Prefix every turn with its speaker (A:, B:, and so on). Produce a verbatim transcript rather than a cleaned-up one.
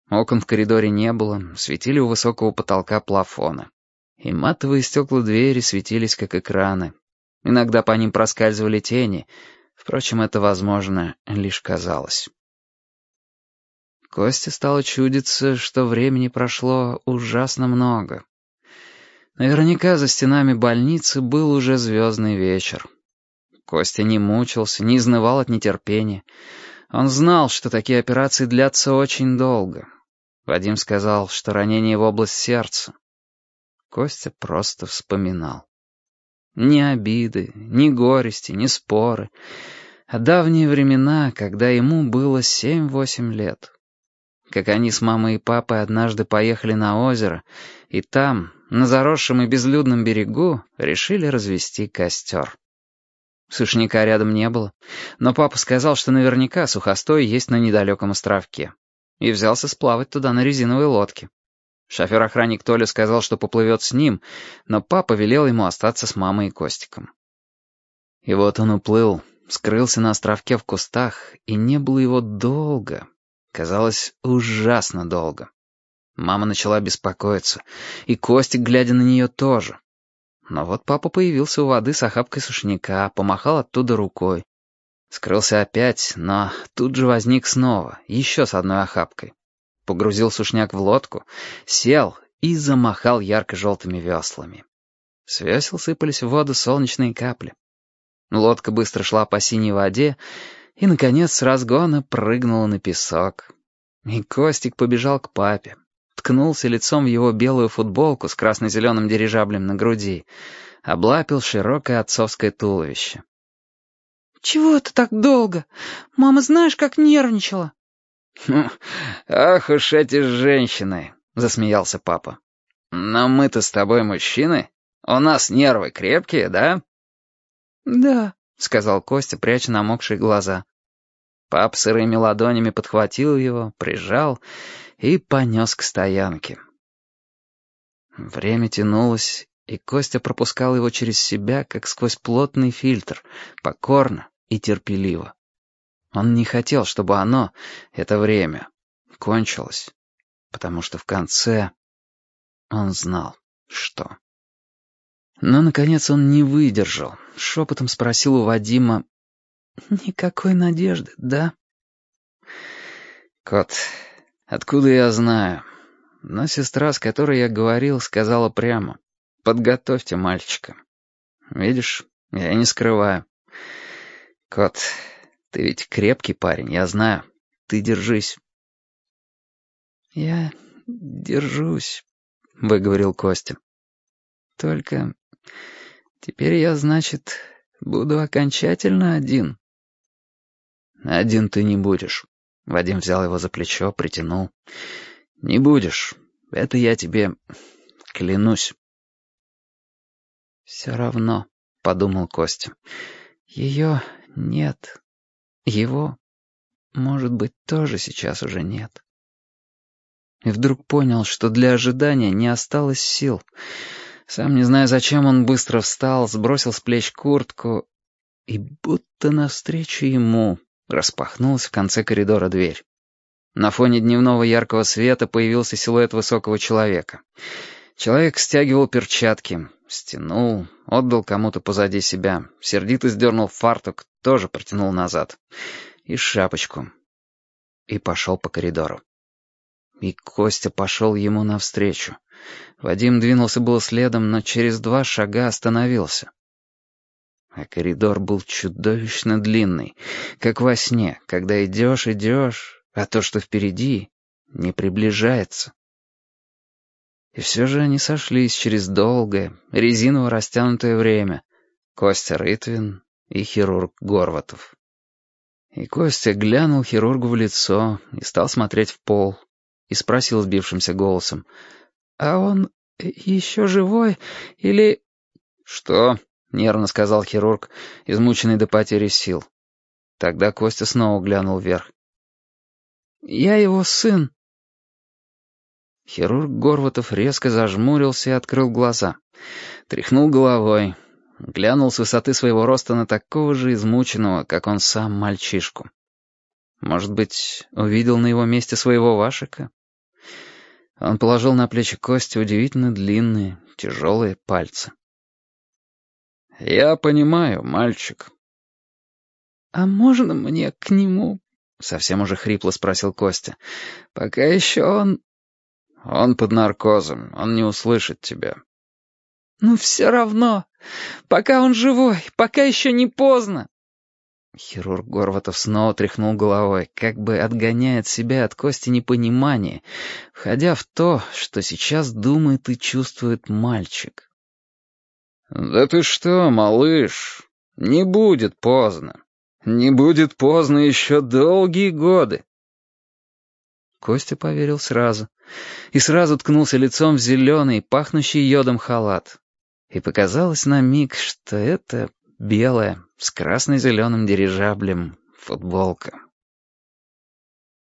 A: Окон в коридоре не было, светили у высокого потолка плафоны. И матовые стекла двери светились, как экраны. Иногда по ним проскальзывали тени. Впрочем, это, возможно, лишь казалось. Косте стало чудиться, что времени прошло ужасно много. Наверняка за стенами больницы был уже звездный вечер. Костя не мучился, не изнывал от нетерпения. Он знал, что такие операции длятся очень долго. Вадим сказал, что ранение в область сердца. Костя просто вспоминал. Ни обиды, ни горести, ни споры. А давние времена, когда ему было семь-восемь лет. Как они с мамой и папой однажды поехали на озеро, и там, на заросшем и безлюдном берегу, решили развести костер. Сушняка рядом не было, но папа сказал, что наверняка сухостой есть на недалеком островке, и взялся сплавать туда на резиновой лодке. Шофер-охранник Толя сказал, что поплывет с ним, но папа велел ему остаться с мамой и Костиком. И вот он уплыл, скрылся на островке в кустах, и не было его долго. Казалось, ужасно долго. Мама начала беспокоиться, и Костик, глядя на нее, тоже. Но вот папа появился у воды с охапкой сушняка, помахал оттуда рукой. Скрылся опять, но тут же возник снова, еще с одной охапкой. Погрузил сушняк в лодку, сел и замахал ярко-желтыми веслами. С весел сыпались в воду солнечные капли. Лодка быстро шла по синей воде и, наконец, с разгона прыгнула на песок. И Костик побежал к папе, ткнулся лицом в его белую футболку с красно-зеленым дирижаблем на груди, облапил широкое отцовское туловище.
B: «Чего ты так долго? Мама, знаешь, как нервничала?»
A: «Ах уж эти женщины!» — засмеялся папа. «Но мы-то с тобой мужчины. У нас нервы крепкие, да?»
B: «Да»,
A: — сказал Костя, пряча намокшие глаза. Пап сырыми ладонями подхватил его, прижал и понес к стоянке. Время тянулось, и Костя пропускал его через себя, как сквозь плотный фильтр, покорно и терпеливо. Он не хотел, чтобы оно, это время, кончилось, потому что в конце он знал, что. Но, наконец, он не выдержал, шепотом спросил у Вадима: «Никакой надежды, да?» «Кот, откуда я знаю? Но сестра, с которой я говорил, сказала прямо: подготовьте мальчика. Видишь, я не скрываю. Кот, ты ведь крепкий парень, я знаю. Ты держись».
B: «Я держусь»,
A: — выговорил Костя. «Только теперь я, значит, буду окончательно один». «Один ты не будешь». Вадим взял его за плечо, притянул. «Не будешь. Это я тебе клянусь».
B: «Все равно», — подумал Костя, — «ее нет. Его, может быть, тоже сейчас уже нет».
A: И вдруг понял, что для ожидания не осталось сил. Сам не зная зачем, он быстро встал, сбросил с плеч куртку, и будто навстречу ему распахнулась в конце коридора дверь. На фоне дневного яркого света появился силуэт высокого человека. Человек стягивал перчатки, стянул, отдал кому-то позади себя, сердито сдернул фартук, тоже протянул назад, и шапочку, и пошел по коридору. И Костя пошел ему навстречу. Вадим двинулся было следом, но через два шага остановился. А коридор был чудовищно длинный, как во сне, когда идешь, идешь, а то, что впереди, не приближается. И все же они сошлись через долгое, резиново растянутое время. Костя Рытвин и хирург Горватов. И Костя глянул хирургу в лицо и стал смотреть в пол, и спросил сбившимся голосом:
B: «А он еще живой или...»
A: «Что?» — нервно сказал хирург, измученный до потери сил. Тогда Костя снова глянул вверх.
B: «Я его сын».
A: Хирург Горватов резко зажмурился и открыл глаза. Тряхнул головой, глянул с высоты своего роста на такого же измученного, как он сам, мальчишку. Может быть, увидел на его месте своего Вашика? Он положил на плечи Кости удивительно длинные, тяжелые пальцы. «Я понимаю, мальчик».
B: «А можно мне к нему?»
A: — совсем уже хрипло спросил Костя. «Пока еще он...» «Он под наркозом, он не услышит тебя».
B: «Ну все равно. Пока он живой, пока еще не поздно».
A: Хирург Горватов снова тряхнул головой, как бы отгоняя от себя от Кости непонимание, входя в то, что сейчас думает и чувствует мальчик. «Да ты что, малыш, не будет поздно. Не будет поздно еще долгие годы». Костя поверил сразу. И сразу ткнулся лицом в зеленый, пахнущий йодом халат. И показалось на миг, что это белая, с красно-зеленым дирижаблем футболка.